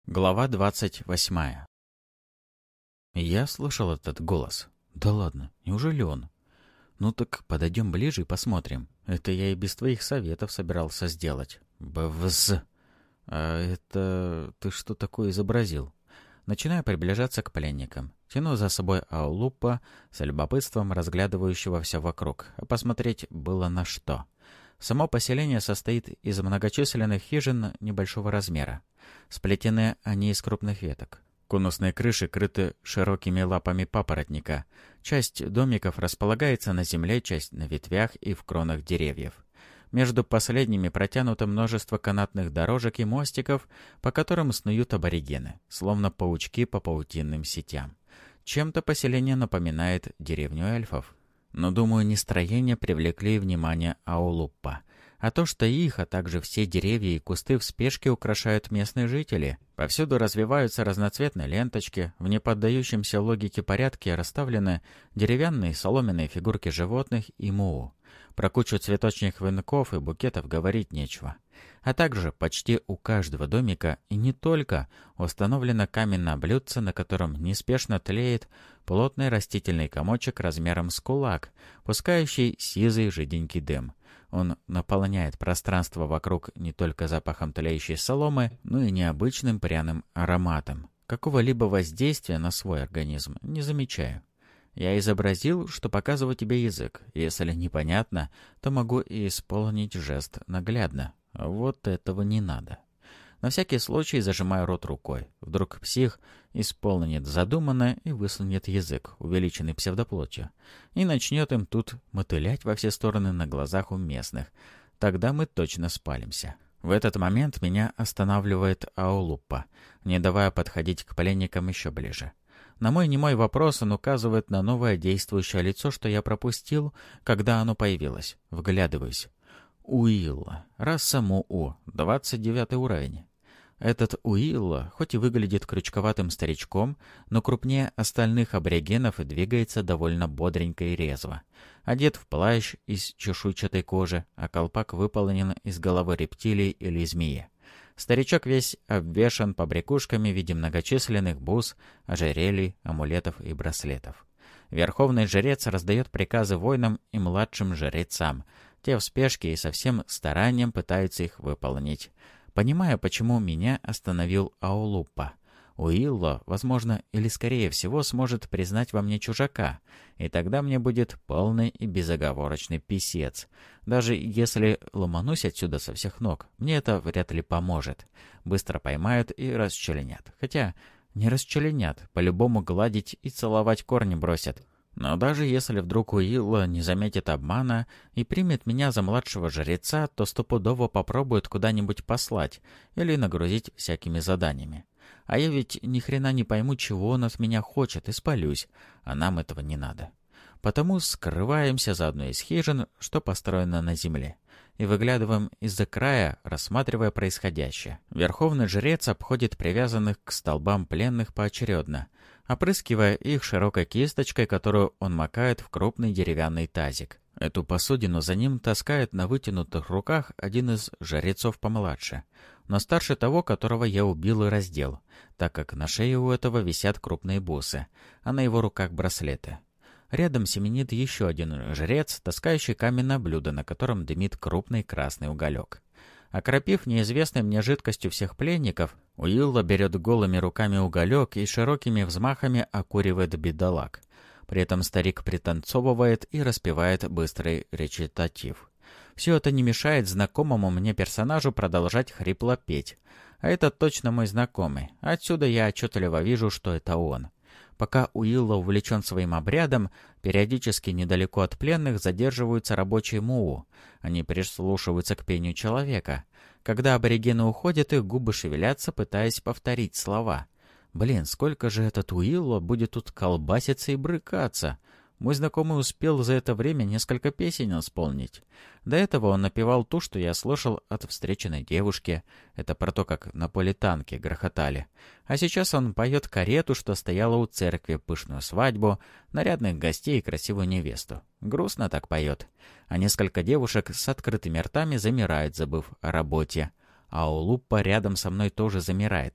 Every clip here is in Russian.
Глава 28. Я слышал этот голос. Да ладно, неужели он? Ну так подойдем ближе и посмотрим. Это я и без твоих советов собирался сделать. Бвз. А это ты что такое изобразил? Начинаю приближаться к пленникам. Тяну за собой Аулупа, с любопытством разглядывающего все вокруг. А посмотреть было на что. Само поселение состоит из многочисленных хижин небольшого размера. Сплетены они из крупных веток. Конусные крыши крыты широкими лапами папоротника. Часть домиков располагается на земле, часть на ветвях и в кронах деревьев. Между последними протянуто множество канатных дорожек и мостиков, по которым снуют аборигены, словно паучки по паутинным сетям. Чем-то поселение напоминает деревню эльфов. Но, думаю, не строения привлекли внимание Аулуппа, а то, что их, а также все деревья и кусты в спешке украшают местные жители. Повсюду развиваются разноцветные ленточки, в неподдающемся логике порядке расставлены деревянные соломенные фигурки животных и муу. Про кучу цветочных венков и букетов говорить нечего. А также почти у каждого домика, и не только, установлено каменное блюдце, на котором неспешно тлеет плотный растительный комочек размером с кулак, пускающий сизый жиденький дым. Он наполняет пространство вокруг не только запахом тлеющей соломы, но и необычным пряным ароматом. Какого-либо воздействия на свой организм не замечаю. Я изобразил, что показываю тебе язык. Если непонятно, то могу и исполнить жест наглядно. Вот этого не надо. На всякий случай зажимаю рот рукой. Вдруг псих исполнит задуманное и высунет язык, увеличенный псевдоплотью, и начнет им тут мотылять во все стороны на глазах у местных. Тогда мы точно спалимся. В этот момент меня останавливает Аулуппа, не давая подходить к пленникам еще ближе. На мой немой вопрос он указывает на новое действующее лицо, что я пропустил, когда оно появилось. Вглядываюсь. Уилла. Раса Муу. 29 уровень. Этот Уилла, хоть и выглядит крючковатым старичком, но крупнее остальных аборигенов и двигается довольно бодренько и резво. Одет в плащ из чешуйчатой кожи, а колпак выполнен из головы рептилии или змеи. Старичок весь обвешан побрякушками в виде многочисленных бус, ожерелий, амулетов и браслетов. Верховный жрец раздает приказы воинам и младшим жрецам. Те в спешке и со всем старанием пытаются их выполнить. Понимая, почему меня остановил Аулуппа. Уилло, возможно, или скорее всего, сможет признать во мне чужака, и тогда мне будет полный и безоговорочный писец. Даже если ломанусь отсюда со всех ног, мне это вряд ли поможет. Быстро поймают и расчленят. Хотя не расчленят, по-любому гладить и целовать корни бросят. Но даже если вдруг Уилла не заметит обмана и примет меня за младшего жреца, то стопудово попробует куда-нибудь послать или нагрузить всякими заданиями. А я ведь ни хрена не пойму, чего он от меня хочет, и спалюсь, а нам этого не надо. Потому скрываемся за одной из хижин, что построено на земле, и выглядываем из-за края, рассматривая происходящее. Верховный жрец обходит привязанных к столбам пленных поочередно, опрыскивая их широкой кисточкой, которую он макает в крупный деревянный тазик. Эту посудину за ним таскает на вытянутых руках один из жрецов помладше, но старше того, которого я убил и раздел, так как на шее у этого висят крупные бусы, а на его руках браслеты. Рядом семенит еще один жрец, таскающий каменное блюдо, на котором дымит крупный красный уголек. Окропив неизвестной мне жидкостью всех пленников, Уилла берет голыми руками уголек и широкими взмахами окуривает бедолаг. При этом старик пританцовывает и распевает быстрый речитатив. Все это не мешает знакомому мне персонажу продолжать хрипло петь. А это точно мой знакомый. Отсюда я отчетливо вижу, что это он. Пока Уилла увлечен своим обрядом, периодически недалеко от пленных задерживаются рабочие Муу. Они прислушиваются к пению человека. Когда аборигены уходят, их губы шевелятся, пытаясь повторить слова. Блин, сколько же этот Уилла будет тут колбаситься и брыкаться? Мой знакомый успел за это время несколько песен исполнить. До этого он напевал ту, что я слышал от встреченной девушки. Это про то, как на поле танки грохотали. А сейчас он поет карету, что стояла у церкви, пышную свадьбу, нарядных гостей и красивую невесту. Грустно так поет. А несколько девушек с открытыми ртами замирают, забыв о работе. А Аулуппа рядом со мной тоже замирает.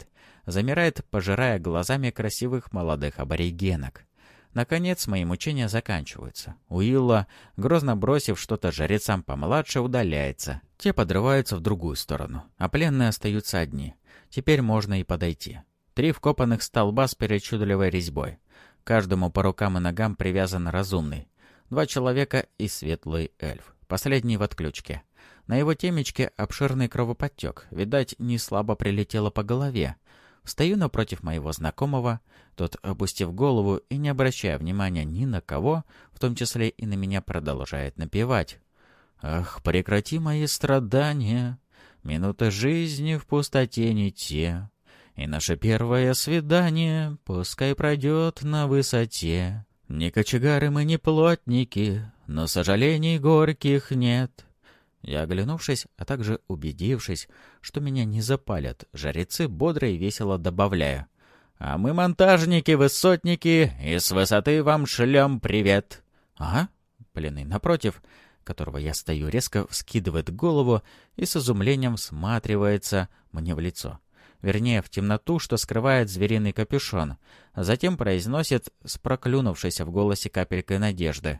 замирает, пожирая глазами красивых молодых аборигенок. Наконец, мои мучения заканчиваются. Уилла, грозно бросив что-то жрецам помладше, удаляется. Те подрываются в другую сторону, а пленные остаются одни. Теперь можно и подойти. 3 вкопанных столба с причудливой резьбой. Каждому по рукам и ногам привязан разумный. 2 человека и светлый эльф. Последний в отключке. На его темечке обширный кровоподтек. Видать, не слабо прилетело по голове. Встаю напротив моего знакомого, тот, опустив голову и не обращая внимания ни на кого, в том числе и на меня, продолжает напевать. «Ах, прекрати мои страдания, минуты жизни в пустоте не те, и наше первое свидание пускай пройдет на высоте. Не кочегары мы, не плотники, но сожалений горьких нет». Я, оглянувшись, а также убедившись, что меня не запалят, жрецы бодро и весело добавляя: «А мы монтажники, высотники, и с высоты вам шлем привет!» «Ага». Пленный напротив, которого я стою, резко вскидывает голову и с изумлением всматривается мне в лицо. Вернее, в темноту, что скрывает звериный капюшон. А затем произносит с проклюнувшейся в голосе капелькой надежды: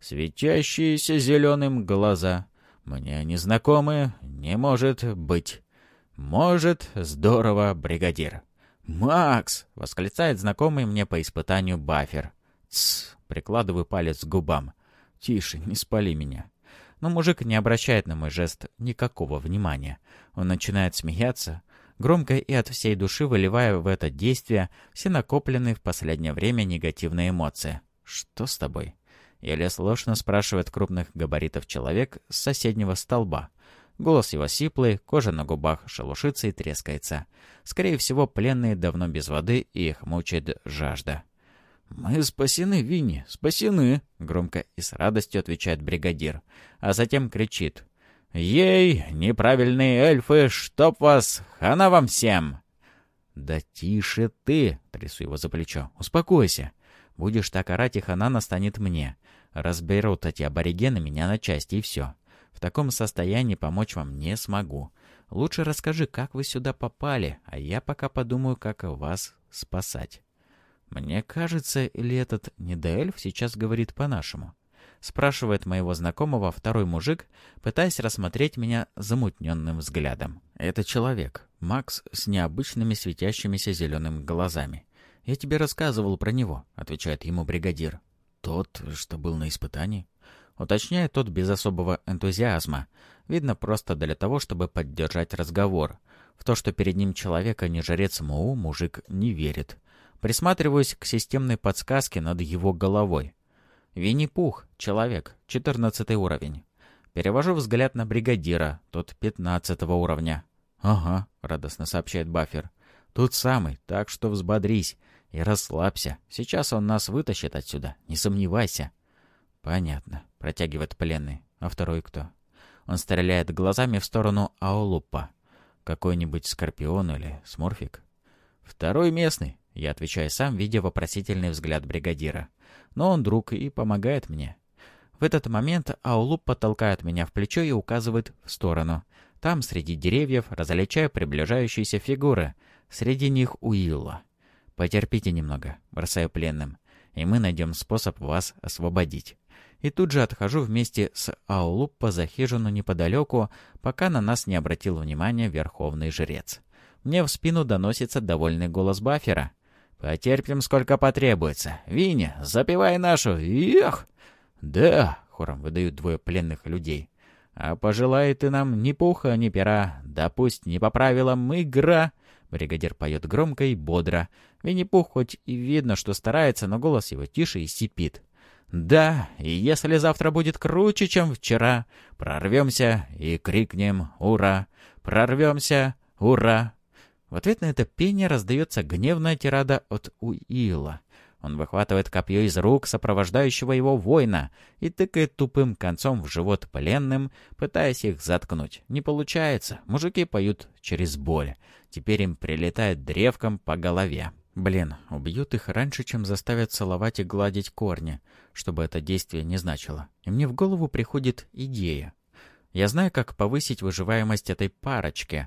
«Светящиеся зеленым глаза. Мне незнакомы, не может быть. Может, здорово, бригадир». «Макс!» — восклицает знакомый мне по испытанию Баффер. «Тссс!» — прикладываю палец к губам. «Тише, не спали меня». Но мужик не обращает на мой жест никакого внимания. Он начинает смеяться, громко и от всей души выливая в это действие все накопленные в последнее время негативные эмоции. «Что с тобой?» Еле слышно спрашивает крупных габаритов человек с соседнего столба. Голос его сиплый, кожа на губах шелушится и трескается. Скорее всего, пленные давно без воды, и их мучает жажда. «Мы спасены, Винни, спасены!» — громко и с радостью отвечает бригадир. А затем кричит: «Ей, неправильные эльфы, чтоб вас! Хана вам всем!» «Да тише ты!» — трясу его за плечо. «Успокойся! Будешь так орать, и хана настанет мне. Разберут эти аборигены меня на части, и все. В таком состоянии помочь вам не смогу. Лучше расскажи, как вы сюда попали, а я пока подумаю, как вас спасать». «Мне кажется, или этот недоэльф сейчас говорит по-нашему?» Спрашивает моего знакомого второй мужик, пытаясь рассмотреть меня замутненным взглядом. «Это человек, Макс с необычными светящимися зелеными глазами. Я тебе рассказывал про него», — отвечает ему бригадир. «Тот, что был на испытании?» Уточняет тот без особого энтузиазма. Видно, просто для того, чтобы поддержать разговор. В то, что перед ним человек, а не жрец Муу, мужик не верит. Присматриваюсь к системной подсказке над его головой. Винни-Пух, человек, 14 уровень. Перевожу взгляд на бригадира, тот 15 уровня. «Ага», — радостно сообщает Баффер. «Тут самый, так что взбодрись и расслабься. Сейчас он нас вытащит отсюда, не сомневайся». «Понятно», — протягивает пленный. «А второй кто?» Он стреляет глазами в сторону Аолуппа. «Какой-нибудь скорпион или смурфик?» «Второй местный», — я отвечаю сам, видя вопросительный взгляд бригадира. «Но он друг и помогает мне». В этот момент Аолуппа толкает меня в плечо и указывает в сторону. Там, среди деревьев, различаю приближающиеся фигуры. Среди них Уилла. «Потерпите немного», — бросаю пленным, «и мы найдем способ вас освободить». И тут же отхожу вместе с Аолуппа за хижину неподалеку, пока на нас не обратил внимания верховный жрец. Мне в спину доносится довольный голос Баффера. «Потерпим, сколько потребуется. Винни, запивай нашу. Эх!» «Да!» — хором выдают двое пленных людей. «А пожелай ты нам ни пуха, ни пера. Да пусть не по правилам игра!» Бригадир поет громко и бодро. Винни-Пух хоть и видно, что старается, но голос его тише и сипит. «Да, и если завтра будет круче, чем вчера, прорвемся и крикнем «Ура!» Прорвемся «Ура!» В ответ на это пение раздается гневная тирада от Уилла. Он выхватывает копье из рук сопровождающего его воина и тыкает тупым концом в живот пленным, пытаясь их заткнуть. Не получается. Мужики поют через боль. Теперь им прилетает древком по голове. Блин, убьют их раньше, чем заставят целовать и гладить корни, чтобы это действие не значило. И мне в голову приходит идея. Я знаю, как повысить выживаемость этой парочки.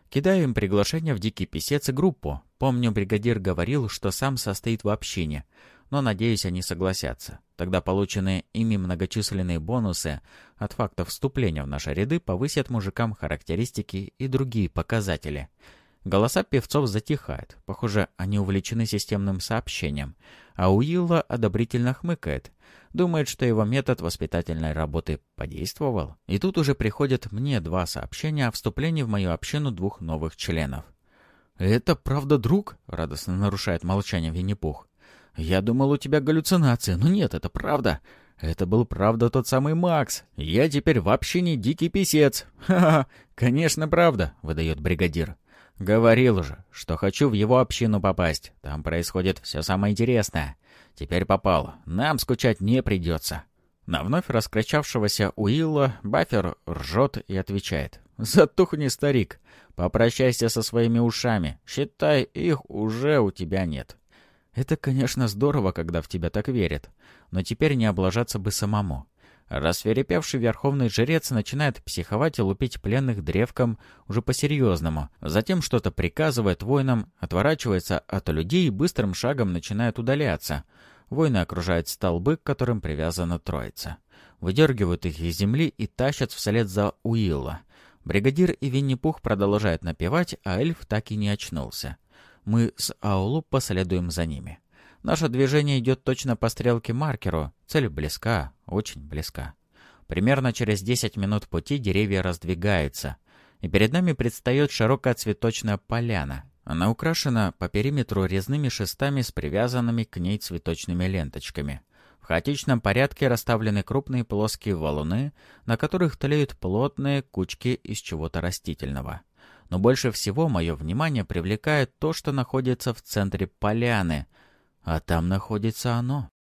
Кидаю им приглашение в «Дикий писец» и группу. Помню, бригадир говорил, что сам состоит в общине, но, надеюсь, они согласятся. Тогда полученные ими многочисленные бонусы от факта вступления в наши ряды повысят мужикам характеристики и другие показатели. Голоса певцов затихают. Похоже, они увлечены системным сообщением. А Уилла одобрительно хмыкает. Думает, что его метод воспитательной работы подействовал. И тут уже приходят мне 2 сообщения о вступлении в мою общину 2 новых членов. «Это правда, друг?» — радостно нарушает молчание Винни-Пух. «Я думал, у тебя галлюцинации, но нет, это правда. Это был правда тот самый Макс. Я теперь в общине «Дикий писец». «Ха-ха, конечно, правда», — выдает бригадир. «Говорил уже, что хочу в его общину попасть. Там происходит все самое интересное. Теперь попал. Нам скучать не придется». На вновь раскричавшегося Уилла Баффер ржет и отвечает. «Затухни, старик. Попрощайся со своими ушами. Считай, их уже у тебя нет». Это, конечно, здорово, когда в тебя так верят. Но теперь не облажаться бы самому. Рассвирепевший верховный жрец начинает психовать и лупить пленных древком уже по-серьезному. Затем что-то приказывает воинам, отворачивается от людей и быстрым шагом начинает удаляться. Воины окружают столбы, к которым привязана троица. Выдергивают их из земли и тащат вслед за Уилла. Бригадир и Винни-Пух продолжают напевать, а эльф так и не очнулся. Мы с Аулу последуем за ними. Наше движение идет точно по стрелке-маркеру. Цель близка, очень близка. Примерно через 10 минут пути деревья раздвигаются, и перед нами предстает широкая цветочная поляна. Она украшена по периметру резными шестами с привязанными к ней цветочными ленточками. В хаотичном порядке расставлены крупные плоские валуны, на которых тлеют плотные кучки из чего-то растительного. Но больше всего мое внимание привлекает то, что находится в центре поляны. А там находится оно.